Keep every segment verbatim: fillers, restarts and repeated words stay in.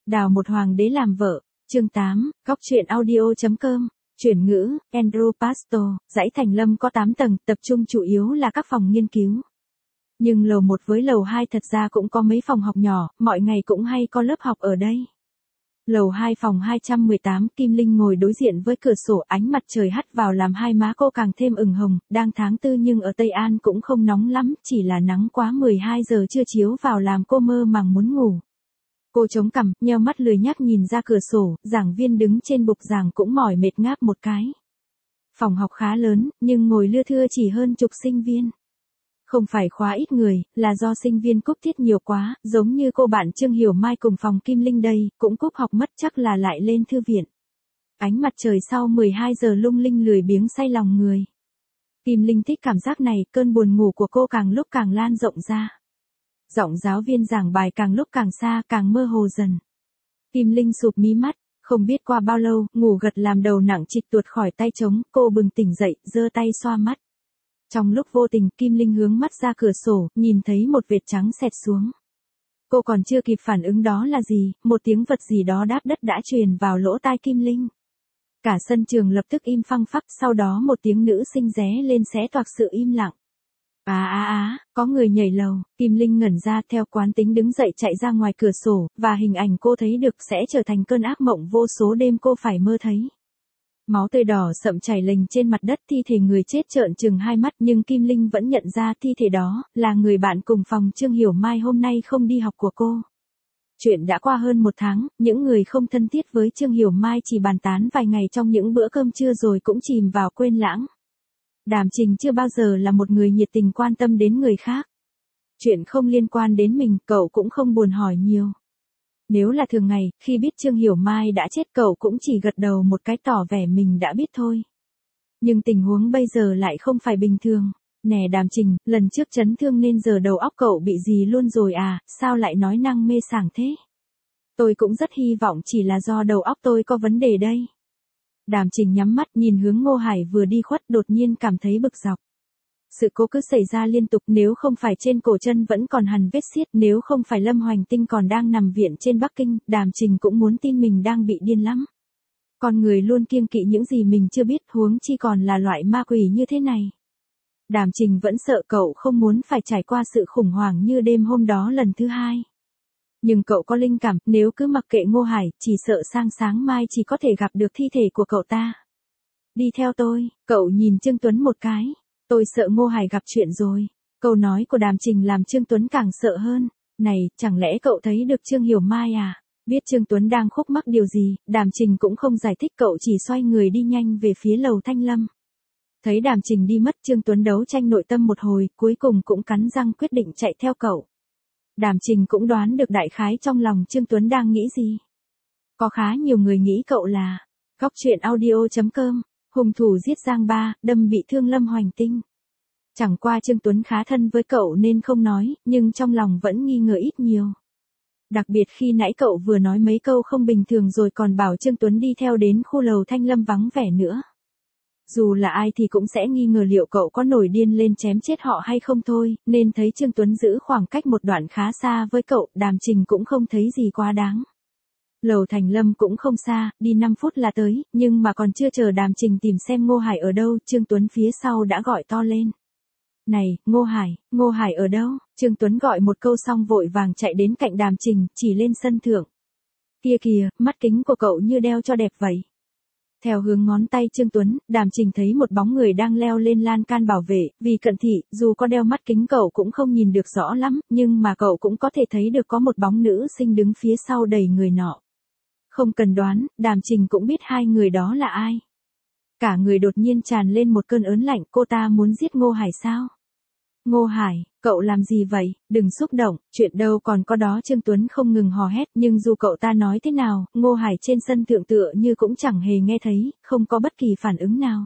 Đào một hoàng đế làm vợ, chương tám, góc truyện audio.com, chuyển ngữ, Andrew Pastor, dãy Thành Lâm có tám tầng, tập trung chủ yếu là các phòng nghiên cứu. Nhưng lầu một với lầu hai thật ra cũng có mấy phòng học nhỏ, mọi ngày cũng hay có lớp học ở đây. Lầu hai phòng hai trăm mười tám, Kim Linh ngồi đối diện với cửa sổ, ánh mặt trời hắt vào làm hai má cô càng thêm ửng hồng, đang tháng tư nhưng ở Tây An cũng không nóng lắm, chỉ là nắng quá mười hai giờ trưa chiếu vào làm cô mơ màng muốn ngủ. Cô chống cằm, nheo mắt lười nhác nhìn ra cửa sổ, giảng viên đứng trên bục giảng cũng mỏi mệt ngáp một cái. Phòng học khá lớn, nhưng ngồi lưa thưa chỉ hơn chục sinh viên. Không phải khóa ít người, là do sinh viên cúp tiết nhiều quá, giống như cô bạn Trương Hiểu Mai cùng phòng Kim Linh đây, cũng cúp học mất chắc là lại lên thư viện. Ánh mặt trời sau mười hai giờ lung linh lười biếng say lòng người. Kim Linh thích cảm giác này, cơn buồn ngủ của cô càng lúc càng lan rộng ra. Giọng giáo viên giảng bài càng lúc càng xa, càng mơ hồ dần. Kim Linh sụp mí mắt, không biết qua bao lâu, ngủ gật làm đầu nặng trịch tuột khỏi tay trống, cô bừng tỉnh dậy, giơ tay xoa mắt. Trong lúc vô tình, Kim Linh hướng mắt ra cửa sổ, nhìn thấy một vệt trắng xẹt xuống. Cô còn chưa kịp phản ứng đó là gì, một tiếng vật gì đó đáp đất đã truyền vào lỗ tai Kim Linh. Cả sân trường lập tức im phăng phắc, sau đó một tiếng nữ sinh ré lên xé toạc sự im lặng. Á á á, có người nhảy lầu, Kim Linh ngẩn ra theo quán tính đứng dậy chạy ra ngoài cửa sổ, và hình ảnh cô thấy được sẽ trở thành cơn ác mộng vô số đêm cô phải mơ thấy. Máu tươi đỏ sậm chảy lềnh trên mặt đất, thi thể người chết trợn trừng hai mắt, nhưng Kim Linh vẫn nhận ra thi thể đó là người bạn cùng phòng Trương Hiểu Mai hôm nay không đi học của cô. Chuyện đã qua hơn một tháng, những người không thân thiết với Trương Hiểu Mai chỉ bàn tán vài ngày trong những bữa cơm trưa rồi cũng chìm vào quên lãng. Đàm Trình chưa bao giờ là một người nhiệt tình quan tâm đến người khác. Chuyện không liên quan đến mình, cậu cũng không buồn hỏi nhiều. Nếu là thường ngày, khi biết Trương Hiểu Mai đã chết cậu cũng chỉ gật đầu một cái tỏ vẻ mình đã biết thôi. Nhưng tình huống bây giờ lại không phải bình thường. Nè Đàm Trình, lần trước chấn thương nên giờ đầu óc cậu bị gì luôn rồi à, sao lại nói năng mê sảng thế? Tôi cũng rất hy vọng chỉ là do đầu óc tôi có vấn đề đây. Đàm Trình nhắm mắt nhìn hướng Ngô Hải vừa đi khuất, đột nhiên cảm thấy bực dọc. Sự cố cứ xảy ra liên tục, nếu không phải trên cổ chân vẫn còn hằn vết xiết, nếu không phải Lâm Hoành Tinh còn đang nằm viện trên Bắc Kinh, Đàm Trình cũng muốn tin mình đang bị điên lắm. Con người luôn kiêng kỵ những gì mình chưa biết, huống chi còn là loại ma quỷ như thế này. Đàm Trình vẫn sợ cậu không muốn phải trải qua sự khủng hoảng như đêm hôm đó lần thứ hai. Nhưng cậu có linh cảm, nếu cứ mặc kệ Ngô Hải, chỉ sợ sang sáng mai chỉ có thể gặp được thi thể của cậu ta. Đi theo tôi, cậu nhìn Trương Tuấn một cái. Tôi sợ Ngô Hải gặp chuyện rồi. Câu nói của Đàm Trình làm Trương Tuấn càng sợ hơn. Này, chẳng lẽ cậu thấy được Trương Hiểu Mai à? Biết Trương Tuấn đang khúc mắc điều gì, Đàm Trình cũng không giải thích, cậu chỉ xoay người đi nhanh về phía lầu Thanh Lâm. Thấy Đàm Trình đi mất, Trương Tuấn đấu tranh nội tâm một hồi, cuối cùng cũng cắn răng quyết định chạy theo cậu. Đàm Trình cũng đoán được đại khái trong lòng Trương Tuấn đang nghĩ gì. Có khá nhiều người nghĩ cậu là góc truyện audio.com, hung thủ giết Giang Ba, đâm bị thương Lâm Hoành Tinh. Chẳng qua Trương Tuấn khá thân với cậu nên không nói, nhưng trong lòng vẫn nghi ngờ ít nhiều. Đặc biệt khi nãy cậu vừa nói mấy câu không bình thường rồi còn bảo Trương Tuấn đi theo đến khu lầu Thanh Lâm vắng vẻ nữa. Dù là ai thì cũng sẽ nghi ngờ liệu cậu có nổi điên lên chém chết họ hay không thôi, nên thấy Trương Tuấn giữ khoảng cách một đoạn khá xa với cậu, Đàm Trình cũng không thấy gì quá đáng. Lầu Thành Lâm cũng không xa, đi năm phút là tới, nhưng mà còn chưa chờ Đàm Trình tìm xem Ngô Hải ở đâu, Trương Tuấn phía sau đã gọi to lên. Này, Ngô Hải, Ngô Hải ở đâu? Trương Tuấn gọi một câu xong vội vàng chạy đến cạnh Đàm Trình, chỉ lên sân thượng. Kia kìa, mắt kính của cậu như đeo cho đẹp vậy. Theo hướng ngón tay Trương Tuấn, Đàm Trình thấy một bóng người đang leo lên lan can bảo vệ, vì cận thị, dù có đeo mắt kính cậu cũng không nhìn được rõ lắm, nhưng mà cậu cũng có thể thấy được có một bóng nữ sinh đứng phía sau đẩy người nọ. Không cần đoán, Đàm Trình cũng biết hai người đó là ai. Cả người đột nhiên tràn lên một cơn ớn lạnh, cô ta muốn giết Ngô Hải sao? Ngô Hải, cậu làm gì vậy? Đừng xúc động, chuyện đâu còn có đó. Trương Tuấn không ngừng hò hét, nhưng dù cậu ta nói thế nào, Ngô Hải trên sân thượng tựa như cũng chẳng hề nghe thấy, không có bất kỳ phản ứng nào.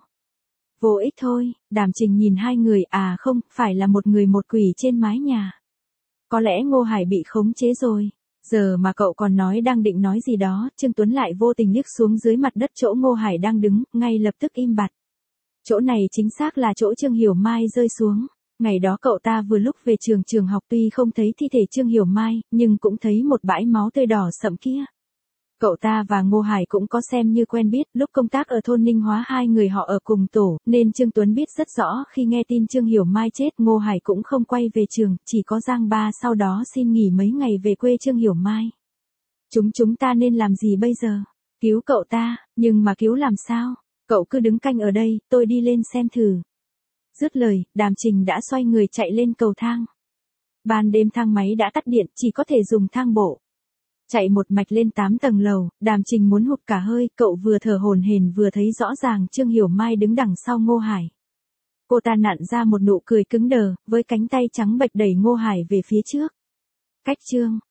Vô ích thôi, Đàm Trình nhìn hai người, à không, phải là một người một quỷ trên mái nhà. Có lẽ Ngô Hải bị khống chế rồi. Giờ mà cậu còn nói đang định nói gì đó, Trương Tuấn lại vô tình liếc xuống dưới mặt đất chỗ Ngô Hải đang đứng, ngay lập tức im bặt. Chỗ này chính xác là chỗ Trương Hiểu Mai rơi xuống. Ngày đó cậu ta vừa lúc về trường trường học, tuy không thấy thi thể Trương Hiểu Mai, nhưng cũng thấy một bãi máu tươi đỏ sậm kia. Cậu ta và Ngô Hải cũng có xem như quen biết, lúc công tác ở thôn Ninh Hóa hai người họ ở cùng tổ, nên Trương Tuấn biết rất rõ khi nghe tin Trương Hiểu Mai chết Ngô Hải cũng không quay về trường, chỉ có Giang Ba sau đó xin nghỉ mấy ngày về quê Trương Hiểu Mai. Chúng chúng ta nên làm gì bây giờ? Cứu cậu ta, nhưng mà cứu làm sao? Cậu cứ đứng canh ở đây, tôi đi lên xem thử. Dứt lời, Đàm Trình đã xoay người chạy lên cầu thang. Ban đêm thang máy đã tắt điện, chỉ có thể dùng thang bộ. Chạy một mạch lên tám tầng lầu, Đàm Trình muốn hụt cả hơi, cậu vừa thở hổn hển vừa thấy rõ ràng Trương Hiểu Mai đứng đằng sau Ngô Hải. Cô ta nặn ra một nụ cười cứng đờ, với cánh tay trắng bệch đẩy Ngô Hải về phía trước. Cách Trương